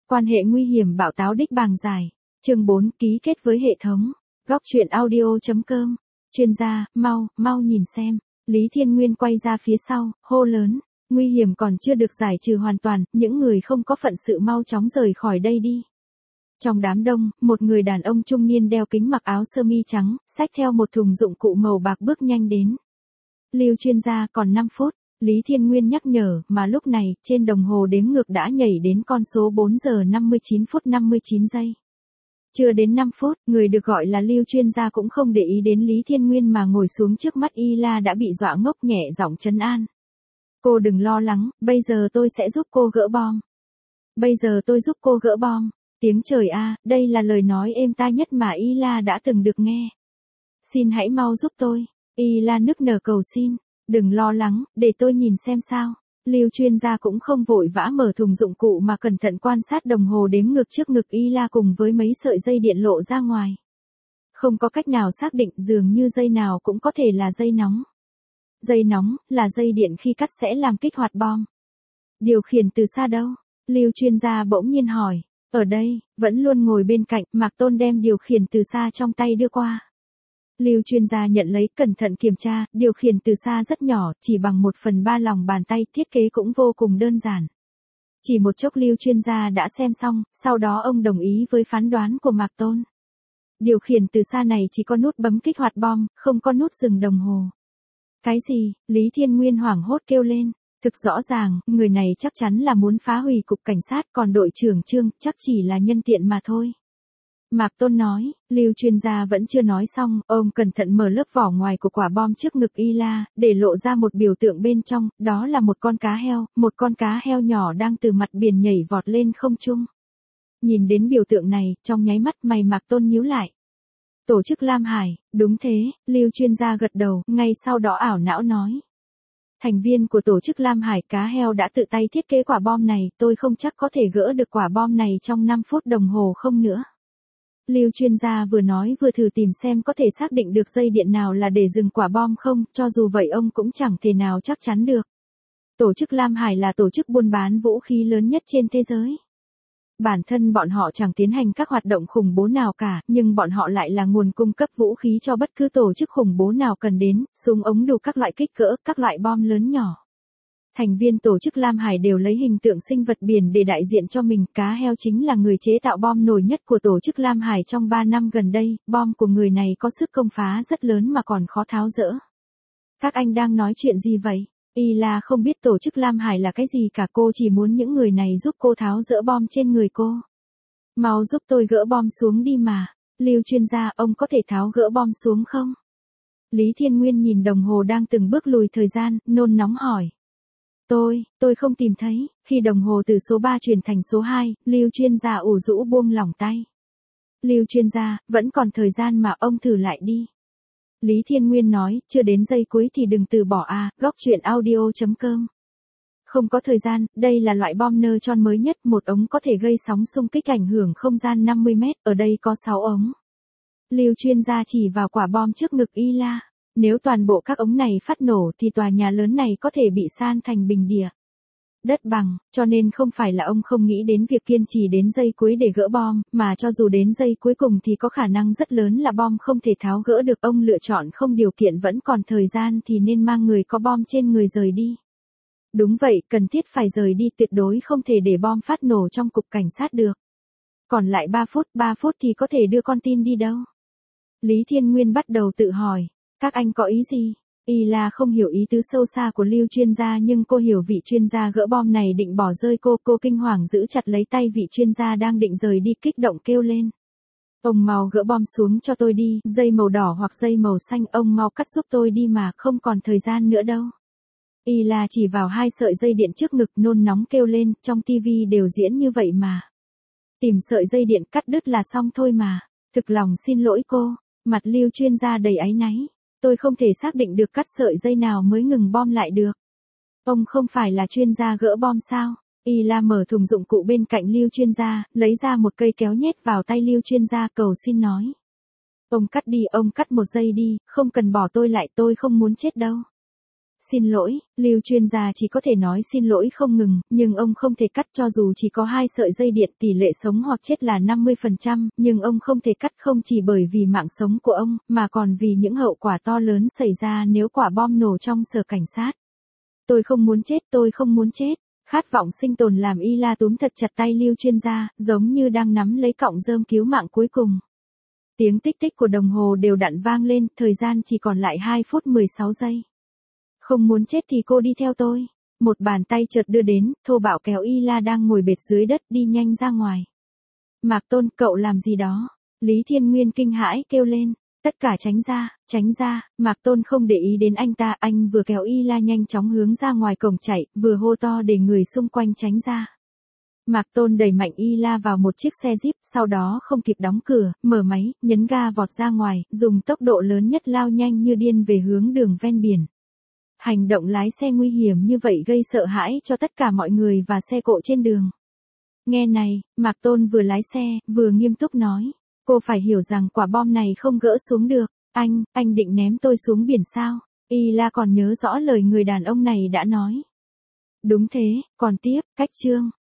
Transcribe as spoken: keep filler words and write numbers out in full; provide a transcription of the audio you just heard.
Quan hệ nguy hiểm bạo táo đích bàng giải. Chương bốn, ký kết với hệ thống. Góc truyện audio chấm com. Chuyên gia, mau, mau nhìn xem. Lý Thiên Nguyên quay ra phía sau, hô lớn. Nguy hiểm còn chưa được giải trừ hoàn toàn, những người không có phận sự mau chóng rời khỏi đây đi. Trong đám đông, một người đàn ông trung niên đeo kính mặc áo sơ mi trắng, xách theo một thùng dụng cụ màu bạc bước nhanh đến. Lưu chuyên gia, còn năm phút. Lý Thiên Nguyên nhắc nhở, mà lúc này, trên đồng hồ đếm ngược đã nhảy đến con số bốn giờ năm mươi chín phút năm mươi chín giây. Chưa đến năm phút, người được gọi là Lưu chuyên gia cũng không để ý đến Lý Thiên Nguyên mà ngồi xuống trước mắt Y La đã bị dọa ngốc, nhẹ giọng trấn an. Cô đừng lo lắng, bây giờ tôi sẽ giúp cô gỡ bom. Bây giờ tôi giúp cô gỡ bom. Tiếng trời a, đây là lời nói êm tai nhất mà Y La đã từng được nghe. Xin hãy mau giúp tôi. Y La nức nở cầu xin. Đừng lo lắng, để tôi nhìn xem sao. Lưu chuyên gia cũng không vội vã mở thùng dụng cụ mà cẩn thận quan sát đồng hồ đếm ngược trước ngực Y La cùng với mấy sợi dây điện lộ ra ngoài. Không có cách nào xác định, dường như dây nào cũng có thể là dây nóng. Dây nóng, là dây điện khi cắt sẽ làm kích hoạt bom. Điều khiển từ xa đâu? Lưu chuyên gia bỗng nhiên hỏi. Ở đây, vẫn luôn ngồi bên cạnh, Mạc Tôn đem điều khiển từ xa trong tay đưa qua. Lưu chuyên gia nhận lấy, cẩn thận kiểm tra, điều khiển từ xa rất nhỏ, chỉ bằng một phần ba lòng bàn tay, thiết kế cũng vô cùng đơn giản. Chỉ một chốc Lưu chuyên gia đã xem xong, sau đó ông đồng ý với phán đoán của Mạc Tôn. Điều khiển từ xa này chỉ có nút bấm kích hoạt bom, không có nút dừng đồng hồ. Cái gì? Lý Thiên Nguyên hoảng hốt kêu lên. Thực rõ ràng, người này chắc chắn là muốn phá hủy cục cảnh sát, còn đội trưởng Trương chắc chỉ là nhân tiện mà thôi. Mạc Tôn nói, Lưu chuyên gia vẫn chưa nói xong, ông cẩn thận mở lớp vỏ ngoài của quả bom trước ngực Y La, để lộ ra một biểu tượng bên trong, đó là một con cá heo, một con cá heo nhỏ đang từ mặt biển nhảy vọt lên không trung. Nhìn đến biểu tượng này, trong nháy mắt mày Mạc Tôn nhíu lại. Tổ chức Lam Hải, đúng thế, Lưu chuyên gia gật đầu, ngay sau đó ảo não nói. Thành viên của tổ chức Lam Hải, cá heo đã tự tay thiết kế quả bom này, tôi không chắc có thể gỡ được quả bom này trong năm phút đồng hồ không nữa. Lưu chuyên gia vừa nói vừa thử tìm xem có thể xác định được dây điện nào là để dừng quả bom không, cho dù vậy ông cũng chẳng thể nào chắc chắn được. Tổ chức Lam Hải là tổ chức buôn bán vũ khí lớn nhất trên thế giới. Bản thân bọn họ chẳng tiến hành các hoạt động khủng bố nào cả, nhưng bọn họ lại là nguồn cung cấp vũ khí cho bất cứ tổ chức khủng bố nào cần đến, súng ống đủ các loại kích cỡ, các loại bom lớn nhỏ. Thành viên tổ chức Lam Hải đều lấy hình tượng sinh vật biển để đại diện cho mình, cá heo chính là người chế tạo bom nổi nhất của tổ chức Lam Hải trong ba năm gần đây, bom của người này có sức công phá rất lớn mà còn khó tháo dỡ. Các anh đang nói chuyện gì vậy? Y La không biết tổ chức Lam Hải là cái gì cả, cô chỉ muốn những người này giúp cô tháo dỡ bom trên người cô. Mau giúp tôi gỡ bom xuống đi mà. Lưu chuyên gia, ông có thể tháo gỡ bom xuống không? Lý Thiên Nguyên nhìn đồng hồ đang từng bước lùi thời gian, nôn nóng hỏi. Tôi, tôi không tìm thấy. Khi đồng hồ từ số ba chuyển thành số hai, Lưu chuyên gia ủ rũ buông lỏng tay. Lưu chuyên gia, vẫn còn thời gian mà ông thử lại đi. Lý Thiên Nguyên nói, chưa đến giây cuối thì đừng từ bỏ à, góc truyện audio chấm com. Không có thời gian, đây là loại bom neutron mới nhất, một ống có thể gây sóng xung kích ảnh hưởng không gian năm mươi mét, ở đây có sáu ống. Lưu chuyên gia chỉ vào quả bom trước ngực Y La. Nếu toàn bộ các ống này phát nổ thì tòa nhà lớn này có thể bị san thành bình địa. Đất bằng, cho nên không phải là ông không nghĩ đến việc kiên trì đến giây cuối để gỡ bom, mà cho dù đến giây cuối cùng thì có khả năng rất lớn là bom không thể tháo gỡ được. Ông lựa chọn không điều kiện vẫn còn thời gian thì nên mang người có bom trên người rời đi. Đúng vậy, cần thiết phải rời đi, tuyệt đối không thể để bom phát nổ trong cục cảnh sát được. Còn lại ba phút, ba phút thì có thể đưa con tin đi đâu? Lý Thiên Nguyên bắt đầu tự hỏi, các anh có ý gì? Y La không hiểu ý tứ sâu xa của Lưu chuyên gia nhưng cô hiểu vị chuyên gia gỡ bom này định bỏ rơi cô, cô kinh hoàng giữ chặt lấy tay vị chuyên gia đang định rời đi, kích động kêu lên. Ông mau gỡ bom xuống cho tôi đi, dây màu đỏ hoặc dây màu xanh, ông mau cắt giúp tôi đi mà, không còn thời gian nữa đâu. Y La chỉ vào hai sợi dây điện trước ngực, nôn nóng kêu lên, trong tivi đều diễn như vậy mà. Tìm sợi dây điện cắt đứt là xong thôi mà. Thực lòng xin lỗi cô. Mặt Lưu chuyên gia đầy áy náy. Tôi không thể xác định được cắt sợi dây nào mới ngừng bom lại được. Ông không phải là chuyên gia gỡ bom sao? Y La mở thùng dụng cụ bên cạnh Lưu chuyên gia, lấy ra một cây kéo nhét vào tay Lưu chuyên gia, cầu xin nói. Ông cắt đi, ông cắt một giây đi, không cần bỏ tôi lại, tôi không muốn chết đâu. Xin lỗi, Lưu chuyên gia chỉ có thể nói xin lỗi không ngừng, nhưng ông không thể cắt cho dù chỉ có hai sợi dây điện, tỷ lệ sống hoặc chết là năm mươi phần trăm, nhưng ông không thể cắt không chỉ bởi vì mạng sống của ông, mà còn vì những hậu quả to lớn xảy ra nếu quả bom nổ trong sở cảnh sát. Tôi không muốn chết, tôi không muốn chết. Khát vọng sinh tồn làm Ila túm thật chặt tay Lưu chuyên gia, giống như đang nắm lấy cọng rơm cứu mạng cuối cùng. Tiếng tích tích của đồng hồ đều đặn vang lên, thời gian chỉ còn lại hai phút mười sáu giây. Không muốn chết thì cô đi theo tôi. Một bàn tay chợt đưa đến, thô bạo kéo Ila đang ngồi bệt dưới đất đi nhanh ra ngoài. Mạc Tôn, cậu làm gì đó? Lý Thiên Nguyên kinh hãi kêu lên. Tất cả tránh ra, tránh ra, Mạc Tôn không để ý đến anh ta, anh vừa kéo Ila nhanh chóng hướng ra ngoài cổng chạy, vừa hô to để người xung quanh tránh ra. Mạc Tôn đẩy mạnh Ila vào một chiếc xe Jeep, sau đó không kịp đóng cửa, mở máy, nhấn ga vọt ra ngoài, dùng tốc độ lớn nhất lao nhanh như điên về hướng đường ven biển. Hành động lái xe nguy hiểm như vậy gây sợ hãi cho tất cả mọi người và xe cộ trên đường. Nghe này, Mạc Tôn vừa lái xe, vừa nghiêm túc nói. Cô phải hiểu rằng quả bom này không gỡ xuống được. Anh, anh định ném tôi xuống biển sao? Ila còn nhớ rõ lời người đàn ông này đã nói. Đúng thế, còn tiếp, cách chương.